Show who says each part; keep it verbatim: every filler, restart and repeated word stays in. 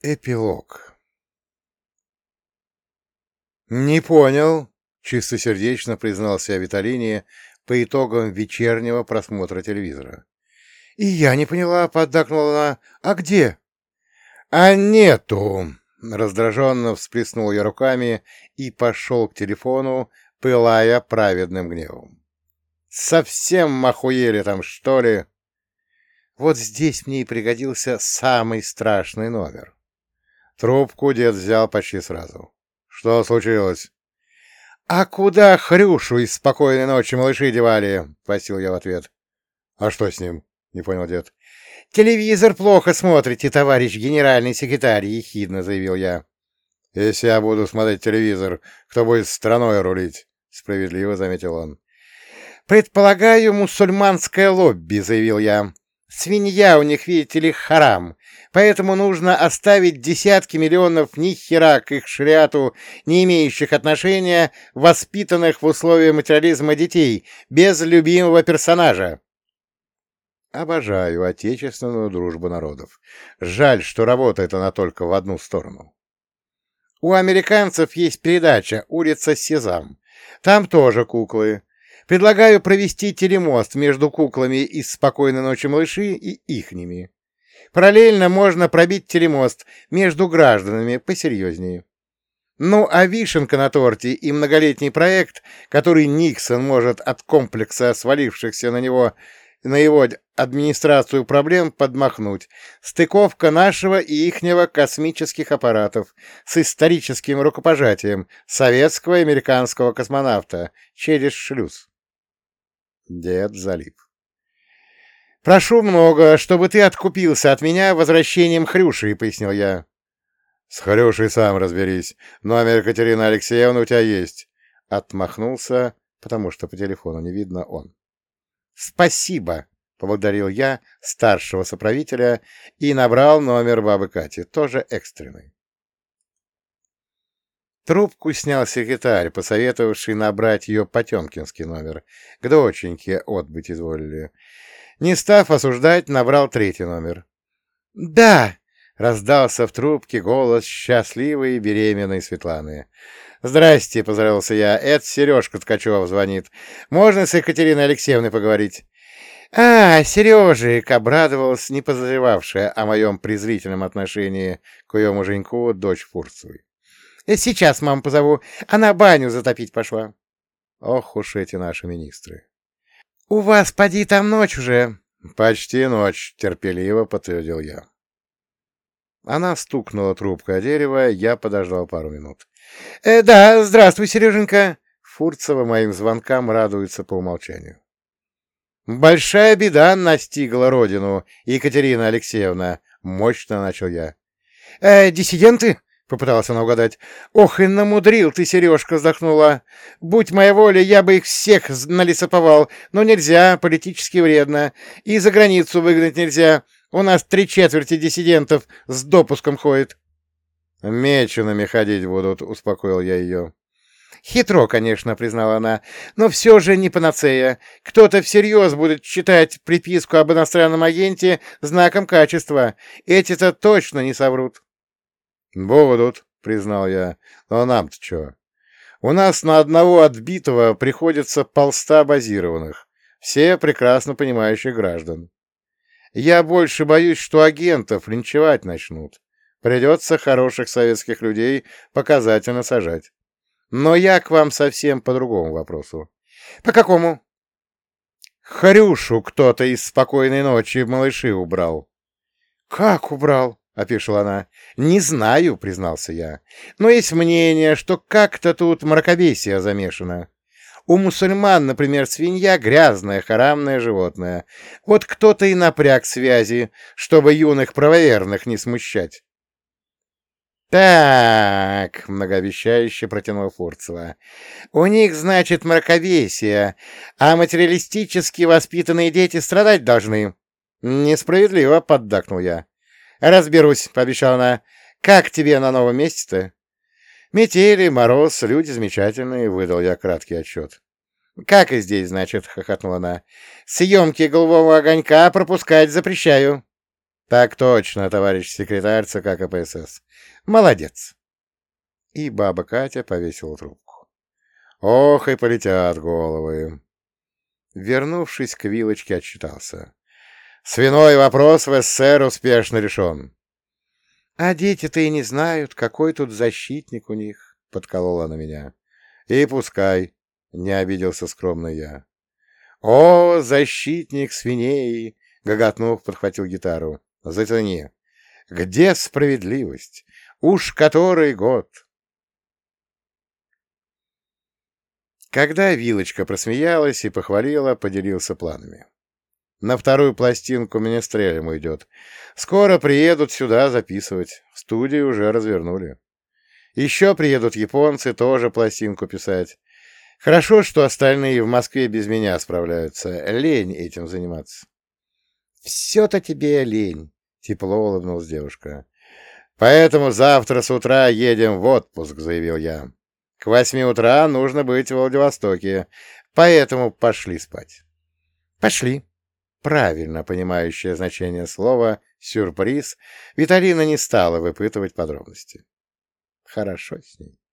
Speaker 1: Эпилог. «Не понял», — чистосердечно признался я Виталине по итогам вечернего просмотра телевизора. «И я не поняла», — поддакнула она. «А где?» «А нету», — раздраженно всплеснул я руками и пошел к телефону, пылая праведным гневом. «Совсем охуели там, что ли?» Вот здесь мне и пригодился самый страшный номер. Трубку дед взял почти сразу. «Что случилось?» «А куда Хрюшу из «Спокойной ночи, малыши» девали?» — просил я в ответ. «А что с ним?» — не понял дед. «Телевизор плохо смотрите, товарищ генеральный секретарь», — ехидно заявил я. «Если я буду смотреть телевизор, кто будет страной рулить?» — справедливо заметил он. «Предполагаю, мусульманское лобби», — заявил я. «Свинья у них, видите ли, харам, поэтому нужно оставить десятки миллионов ни хера к их шариату, не имеющих отношения, воспитанных в условиях материализма детей, без любимого персонажа». Обожаю отечественную дружбу народов. Жаль, что работает она только в одну сторону. У американцев есть передача «Улица Сезам». Там тоже куклы. Предлагаю провести телемост между куклами из «Спокойной ночи, малыши» и ихними. Параллельно можно пробить телемост между гражданами посерьезнее. Ну, а вишенка на торте и многолетний проект, который Никсон может от комплекса свалившихся на него, на его администрацию проблем подмахнуть. Стыковка нашего и ихнего космических аппаратов с историческим рукопожатием советского и американского космонавта через шлюз. Дед залип. «Прошу много, чтобы ты откупился от меня возвращением Хрюши», — пояснил я. «С Хрюшей сам разберись. Номер Екатерины Алексеевны у тебя есть». Отмахнулся, потому что по телефону не видно он. «Спасибо», — поблагодарил я старшего соправителя и набрал номер бабы Кати, тоже экстренный. Трубку снял секретарь, посоветовавший набрать ее потемкинский номер. К доченьке отбыть изволили. Не став осуждать, набрал третий номер. «Да!» — раздался в трубке голос счастливой беременной Светланы. «Здрасте!» — поздоровался я. «Это Сережка Ткачев звонит. Можно с Екатериной Алексеевной поговорить?» «А, Сережик!» — обрадовалась, не подозревавшая о моем презрительном отношении к ее муженьку дочь Фурцевой. «Сейчас маму позову. Она баню затопить пошла». Ох уж эти наши министры. «У вас, поди, там ночь уже». «Почти ночь», — терпеливо подтвердил я. Она стукнула трубкой о дерево, я подождал пару минут. «Э, «Да, здравствуй, Сереженька». Фурцева моим звонкам радуется по умолчанию. «Большая беда настигла родину, Екатерина Алексеевна», — мощно начал я. «Э, диссиденты?» — попыталась она угадать. «Ох, и намудрил ты, Сережка!» — вздохнула. «Будь моя воля, я бы их всех налисоповал, но нельзя, политически вредно. И за границу выгнать нельзя. У нас три четверти диссидентов с допуском ходит». «Меченными ходить будут», — успокоил я ее. «Хитро, конечно», — признала она, — «но все же не панацея. Кто-то всерьез будет считать приписку об иностранном агенте знаком качества. Эти-то точно не соврут». «Будут», — признал я. «Но нам-то что? У нас на одного отбитого приходится полста базированных, все прекрасно понимающих граждан. Я больше боюсь, что агентов линчевать начнут. Придется хороших советских людей показательно сажать. Но я к вам совсем по другому вопросу». «По какому?» «Хрюшу кто-то из «Спокойной ночи» малыши убрал». «Как убрал?» — опешила она. «Не знаю», — признался я. «Но есть мнение, что как-то тут мракобесие замешано. У мусульман, например, свинья — грязное, харамное животное. Вот кто-то и напряг связи, чтобы юных правоверных не смущать». «Так», — многообещающе протянула Фурцева, — «у них, значит, мракобесие, а материалистически воспитанные дети страдать должны». «Несправедливо», — поддакнул я. «Разберусь», — пообещала она. «Как тебе на новом месте-то?» «Метели, мороз, люди замечательные», — выдал я краткий отчет. «Как и здесь, значит», — хохотнула она. «Съемки голубого огонька пропускать запрещаю». Так точно, товарищ секретарь ЦК КПСС. Молодец. И баба Катя повесила трубку. Ох, и полетят головы. Вернувшись к вилочке, отчитался. Свиной вопрос в СССР успешно решен. — А дети-то и не знают, какой тут защитник у них, — подколола на меня. — И пускай, — не обиделся скромно я. — О, защитник свиней! — гоготнув, подхватил гитару. — Затяни. Где справедливость? Уж который год? Когда Вилочка просмеялась и похвалила, поделился планами. На вторую пластинку Менестрелем уйдет. Скоро приедут сюда записывать. В студии уже развернули. Еще приедут японцы тоже пластинку писать. Хорошо, что остальные в Москве без меня справляются. Лень этим заниматься. Все-то тебе лень, тепло улыбнулась девушка. Поэтому завтра с утра едем в отпуск, заявил я. К восьми утра нужно быть в Владивостоке, поэтому пошли спать. Пошли. Правильно понимающее значение слова «сюрприз», Виталина не стала выпытывать подробности. Хорошо с ней.